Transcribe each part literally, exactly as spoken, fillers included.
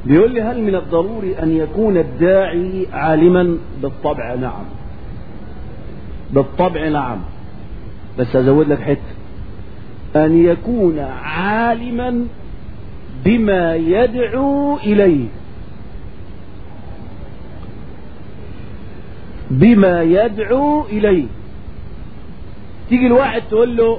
بيقول لي هل من الضروري أن يكون الداعي عالما؟ بالطبع نعم، بالطبع نعم، بس أزود لك حتة، أن يكون عالما بما يدعو إليه، بما يدعو إليه. تيجي الواحد تقول له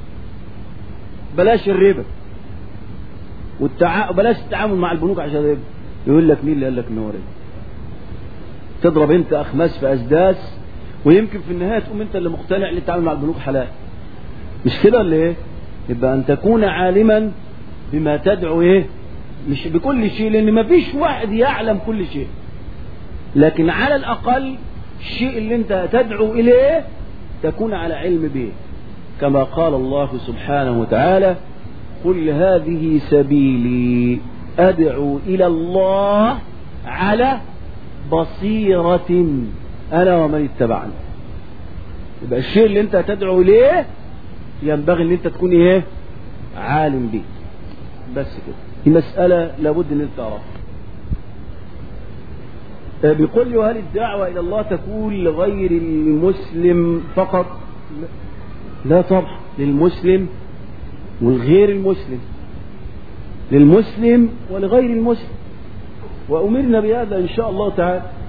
بلاش الربا والتع... بلاش التعامل مع البنوك عشان الربا، يقول لك مين اللي قال لك ان هو ربا؟ تضرب انت اخماس في اسداس، ويمكن في النهايه تقوم انت اللي مقتنع ان التعامل مع البنوك حلال. مش كده ولا ايه؟ يبقى ان تكون عالما بما تدعو ايه، مش بكل شيء، لان ما فيش واحد يعلم كل شيء، لكن على الاقل الشيء اللي انت تدعو اليه تكون على علم به، كما قال الله سبحانه وتعالى: قل هذه سبيلي أدعو إلى الله على بصيرة أنا ومن اتبعني. يبقى الشيء اللي انت تدعو إليه ينبغي ان انت تكون ايه، عالم به. بس كده، دي مسألة لابد ان انت تعرفها. بيقول له هل الدعوة إلى الله تكون لغير المسلم فقط؟ لا طبعا، للمسلم والغير المسلم، للمسلم ولغير المسلم، وأمرنا بهذا إن شاء الله تعالى.